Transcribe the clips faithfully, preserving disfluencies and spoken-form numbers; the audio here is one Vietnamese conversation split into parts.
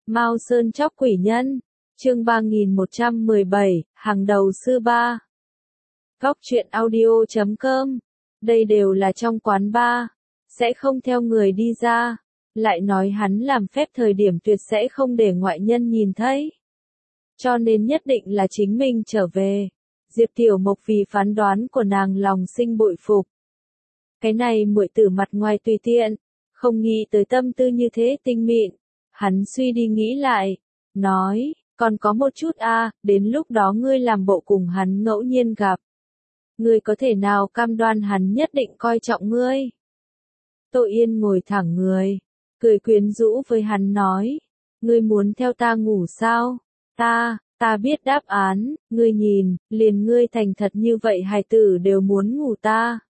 Mao Sơn Chóc Quỷ Nhân, chương ba nghìn một trăm mười bảy, hàng đầu sư ba. Góc truyện audio chấm com. Đây đều là trong quán bar, sẽ không theo người đi ra. Lại nói hắn làm phép thời điểm tuyệt sẽ không để ngoại nhân nhìn thấy. Cho nên nhất định là chính mình trở về. Diệp Tiểu Mộc vì phán đoán của nàng lòng sinh bội phục. Cái này muội tử mặt ngoài tùy tiện, không nghĩ tới tâm tư như thế tinh mịn. Hắn suy đi nghĩ lại, nói, còn có một chút a, à, đến lúc đó ngươi làm bộ cùng hắn ngẫu nhiên gặp. Ngươi có thể nào cam đoan hắn nhất định coi trọng ngươi? Tô Yên ngồi thẳng người, cười quyến rũ với hắn nói, ngươi muốn theo ta ngủ sao? Ta, ta biết đáp án, ngươi nhìn, liền ngươi thành thật như vậy hài tử đều muốn ngủ ta.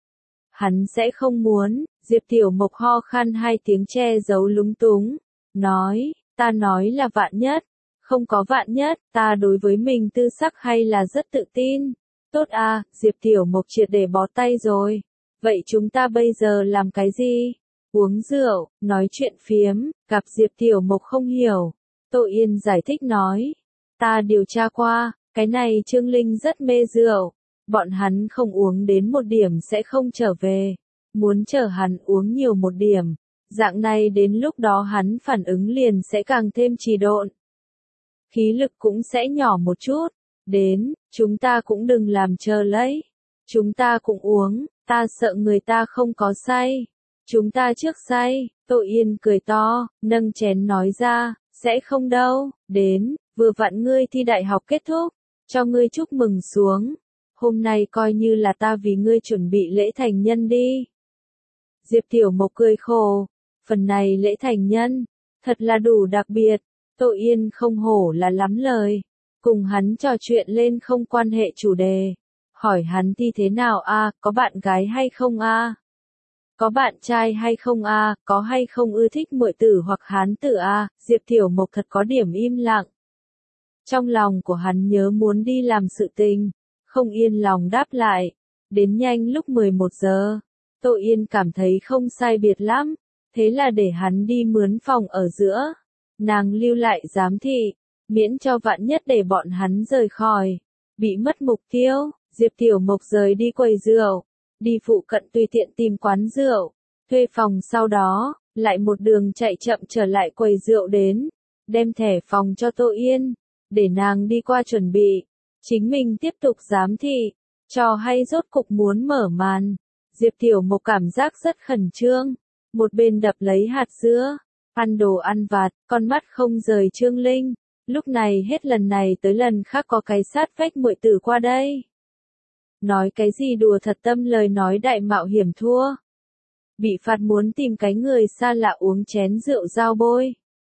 Hắn sẽ không muốn, Diệp Tiểu Mộc ho khan hai tiếng che giấu lúng túng, nói, ta nói là vạn nhất, không có vạn nhất, ta đối với mình tư sắc hay là rất tự tin. Tốt à, Diệp Tiểu Mộc triệt để bó tay rồi. Vậy chúng ta bây giờ làm cái gì? Uống rượu, nói chuyện phiếm, gặp Diệp Tiểu Mộc không hiểu. Tô Yên giải thích nói, ta điều tra qua, cái này Trương Linh rất mê rượu. Bọn hắn không uống đến một điểm sẽ không trở về. Muốn chờ hắn uống nhiều một điểm. Dạng này đến lúc đó hắn phản ứng liền sẽ càng thêm trì độn. Khí lực cũng sẽ nhỏ một chút. Đến, chúng ta cũng đừng làm chờ lấy. Chúng ta cũng uống, ta sợ người ta không có say. Chúng ta trước say, Tô Yên cười to, nâng chén nói ra, sẽ không đâu, đến, vừa vặn ngươi thi đại học kết thúc, cho ngươi chúc mừng xuống. Hôm nay coi như là ta vì ngươi chuẩn bị lễ thành nhân đi. Diệp Tiểu Mộc cười khổ, phần này lễ thành nhân, thật là đủ đặc biệt. Tô Yên không hổ là lắm lời, cùng hắn trò chuyện lên không quan hệ chủ đề. Hỏi hắn thi thế nào a, à, có bạn gái hay không a? À? Có bạn trai hay không a, à? Có hay không ưa thích muội tử hoặc hán tử a? À? Diệp Tiểu Mộc thật có điểm im lặng. Trong lòng của hắn nhớ muốn đi làm sự tình, không yên lòng đáp lại. Đến nhanh lúc mười một giờ, Tô Yên cảm thấy không sai biệt lắm, thế là để hắn đi mướn phòng ở giữa. Nàng lưu lại giám thị, miễn cho vạn nhất để bọn hắn rời khỏi, bị mất mục tiêu. Diệp Tiểu Mộc rời đi quầy rượu, đi phụ cận tùy tiện tìm quán rượu, thuê phòng, sau đó, lại một đường chạy chậm trở lại quầy rượu đến, đem thẻ phòng cho Tô Yên, để nàng đi qua chuẩn bị, chính mình tiếp tục giám thị, trò hay rốt cục muốn mở màn. Diệp Tiểu Mộc cảm giác rất khẩn trương, một bên đập lấy hạt dưa, ăn đồ ăn vặt, con mắt không rời Trương Linh. Lúc này hết lần này tới lần khác có cái sát vách muội tử qua đây. Nói cái gì đùa thật tâm lời nói đại mạo hiểm thua. Bị phạt muốn tìm cái người xa lạ uống chén rượu giao bôi.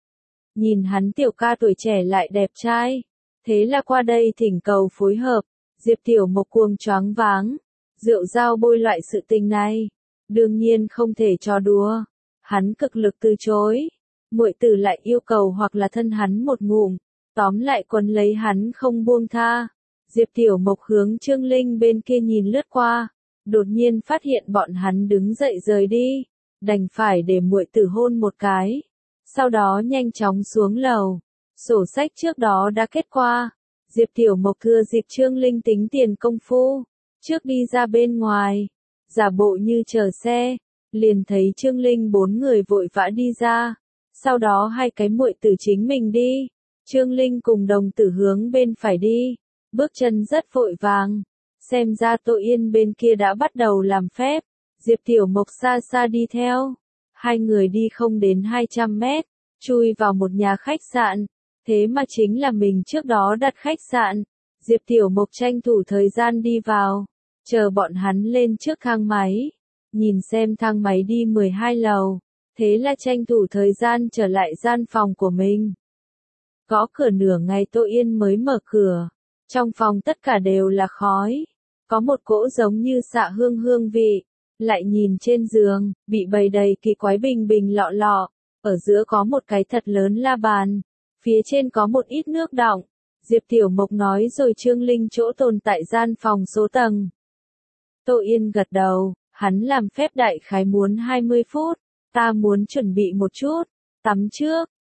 Nhìn hắn tiểu ca tuổi trẻ lại đẹp trai. Thế là qua đây thỉnh cầu phối hợp. Diệp Tiểu Mộc cuồng choáng váng. Rượu giao bôi loại sự tình này, đương nhiên không thể cho đùa. Hắn cực lực từ chối. Muội tử lại yêu cầu hoặc là thân hắn một ngụm. Tóm lại quấn lấy hắn không buông tha. Diệp Tiểu Mộc hướng Trương Linh bên kia nhìn lướt qua, đột nhiên phát hiện bọn hắn đứng dậy rời đi, đành phải để muội tử hôn một cái, sau đó nhanh chóng xuống lầu. Sổ sách trước đó đã kết qua, Diệp Tiểu Mộc thừa dịp Trương Linh tính tiền công phu, trước đi ra bên ngoài, giả bộ như chờ xe, liền thấy Trương Linh bốn người vội vã đi ra, sau đó hai cái muội tử chính mình đi, Trương Linh cùng đồng tử hướng bên phải đi. Bước chân rất vội vàng, xem ra Tô Yên bên kia đã bắt đầu làm phép, Diệp Tiểu Mộc xa xa đi theo, hai người đi không đến hai trăm mét, chui vào một nhà khách sạn, thế mà chính là mình trước đó đặt khách sạn. Diệp Tiểu Mộc tranh thủ thời gian đi vào, chờ bọn hắn lên trước thang máy, nhìn xem thang máy đi mười hai lầu, thế là tranh thủ thời gian trở lại gian phòng của mình. Gõ cửa nửa ngày Tô Yên mới mở cửa. Trong phòng tất cả đều là khói, có một cỗ giống như xạ hương hương vị, lại nhìn trên giường, bị bày đầy kỳ quái bình bình lọ lọ, ở giữa có một cái thật lớn la bàn, phía trên có một ít nước đọng. Diệp Tiểu Mộc nói rồi Trương Linh chỗ tồn tại gian phòng số tầng. Tô Yên gật đầu, hắn làm phép đại khái muốn hai mươi phút, ta muốn chuẩn bị một chút, tắm trước,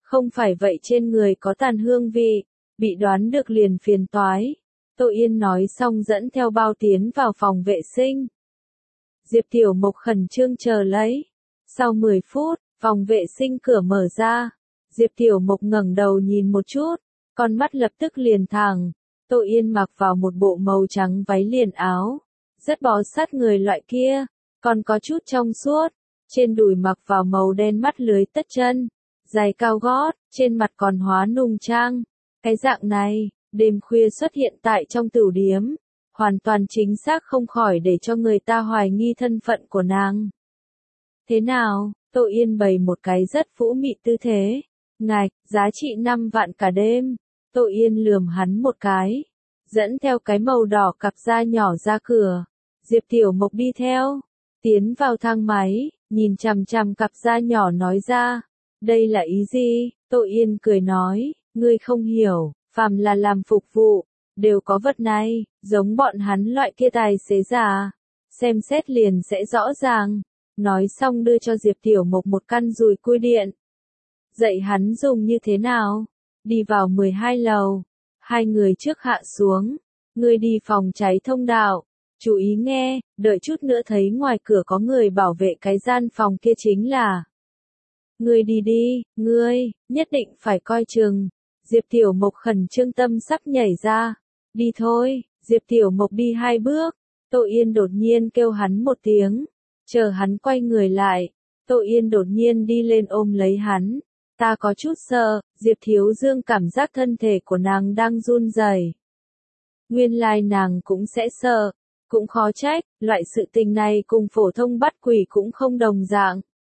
Không phải vậy trên người có tàn hương vị, bị đoán được liền phiền toái. Tô Yên nói xong dẫn theo bao tiến vào phòng vệ sinh. Diệp Tiểu Mộc khẩn trương chờ lấy. Sau mười phút, phòng vệ sinh cửa mở ra. Diệp Tiểu Mộc ngẩng đầu nhìn một chút, con mắt lập tức liền thẳng. Tô Yên mặc vào một bộ màu trắng váy liền áo, rất bó sát người loại kia, còn có chút trong suốt. Trên đùi mặc vào màu đen mắt lưới tất chân, giày cao gót, trên mặt còn hóa nùng trang. Cái dạng này, đêm khuya xuất hiện tại trong tửu điếm, hoàn toàn chính xác không khỏi để cho người ta hoài nghi thân phận của nàng. Thế nào? Tô Yên bày một cái rất phũ mị tư thế. Ngạch, giá trị năm vạn cả đêm. Tô Yên lườm hắn một cái, dẫn theo cái màu đỏ cặp da nhỏ ra cửa. Diệp Tiểu Mộc đi theo, tiến vào thang máy, nhìn chằm chằm cặp da nhỏ nói ra. Đây là ý gì? Tô Yên cười nói, ngươi không hiểu, phàm là làm phục vụ, đều có vật này, giống bọn hắn loại kia tài xế già. Xem xét liền sẽ rõ ràng. Nói xong đưa cho Diệp Tiểu Mộc một căn dùi cui điện. Dạy hắn dùng như thế nào? Đi vào mười hai lầu. Hai người trước hạ xuống. Ngươi đi phòng cháy thông đạo. Chú ý nghe, đợi chút nữa thấy ngoài cửa có người bảo vệ cái gian phòng kia chính là. Ngươi đi đi, ngươi, nhất định phải coi chừng. Diệp Tiểu Mộc khẩn trương tâm sắc nhảy ra. Đi thôi, Diệp Tiểu Mộc đi hai bước. Tô Yên đột nhiên kêu hắn một tiếng. Chờ hắn quay người lại, Tô Yên đột nhiên đi lên ôm lấy hắn. Ta có chút sợ, Diệp Thiếu Dương cảm giác thân thể của nàng đang run rẩy. Nguyên lai nàng cũng sẽ sợ, cũng khó trách, loại sự tình này cùng phổ thông bắt quỷ cũng không đồng dạng.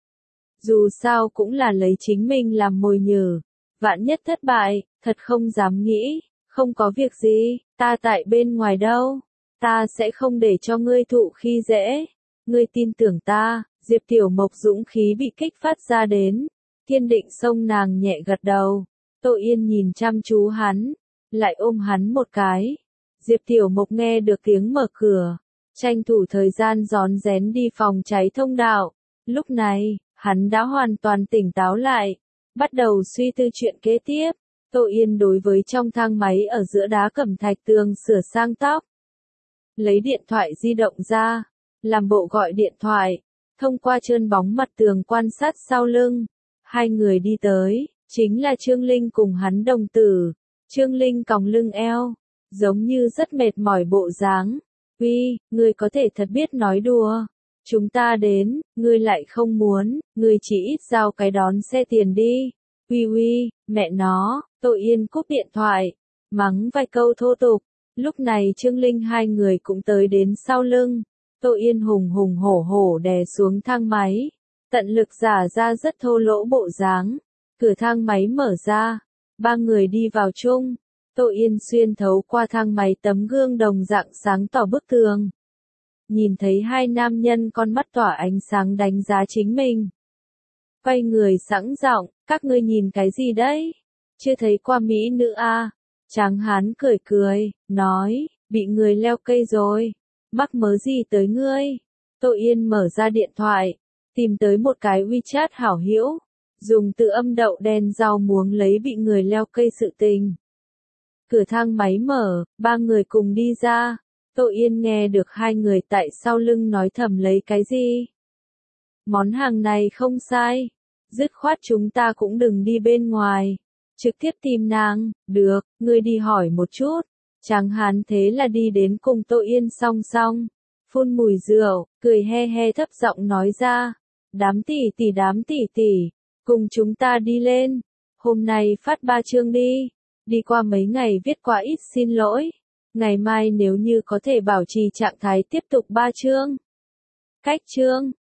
Dù sao cũng là lấy chính mình làm mồi nhử, vạn nhất thất bại, thật không dám nghĩ, không có việc gì, ta tại bên ngoài đâu, ta sẽ không để cho ngươi thụ khi dễ. Ngươi tin tưởng ta. Diệp Tiểu Mộc dũng khí bị kích phát ra đến, kiên định xông nàng nhẹ gật đầu. Tô Yên nhìn chăm chú hắn, lại ôm hắn một cái. Diệp Tiểu Mộc nghe được tiếng mở cửa, tranh thủ thời gian rón rén đi phòng cháy thông đạo. Lúc này, hắn đã hoàn toàn tỉnh táo lại, bắt đầu suy tư chuyện kế tiếp. Tô Yên đối với trong thang máy ở giữa đá cẩm thạch tường sửa sang tóc. Lấy điện thoại di động ra, làm bộ gọi điện thoại, thông qua trơn bóng mặt tường quan sát sau lưng. Hai người đi tới, chính là Trương Linh cùng hắn đồng tử. Trương Linh còng lưng eo, giống như rất mệt mỏi bộ dáng. Uy, ngươi có thể thật biết nói đùa. Chúng ta đến, ngươi lại không muốn, ngươi chỉ ít giao cái đón xe tiền đi. Uy uy, mẹ nó. Tô Yên cúp điện thoại, mắng vài câu thô tục. Lúc này Trương Linh hai người cũng tới đến sau lưng. Tô Yên hùng hùng hổ hổ đè xuống thang máy, tận lực giả ra rất thô lỗ bộ dáng. Cửa thang máy mở ra, ba người đi vào chung. Tô Yên xuyên thấu qua thang máy tấm gương đồng dạng sáng tỏ bức tường. Nhìn thấy hai nam nhân con mắt tỏa ánh sáng đánh giá chính mình. Quay người sẵn giọng, các ngươi nhìn cái gì đấy? Chưa thấy qua mỹ nữ à? Tráng hán cười cười, nói, bị người leo cây rồi. Mắc mớ gì tới ngươi? Tô Yên mở ra điện thoại, tìm tới một cái WeChat hảo hữu, dùng từ âm đậu đen rau muống lấy bị người leo cây sự tình. Cửa thang máy mở, ba người cùng đi ra. Tô Yên nghe được hai người tại sau lưng nói thầm lấy cái gì. Món hàng này không sai, dứt khoát chúng ta cũng đừng đi bên ngoài, trực tiếp tìm nàng. Được, ngươi đi hỏi một chút. Tráng hán thế là đi đến cùng Tô Yên song song, phun mùi rượu, cười he he thấp giọng nói ra. Đám tỷ tỷ đám tỷ tỷ, cùng chúng ta đi lên. Hôm nay phát ba chương đi. Đi qua mấy ngày viết quá ít xin lỗi. Ngày mai nếu như có thể bảo trì trạng thái tiếp tục ba chương. Cách chương.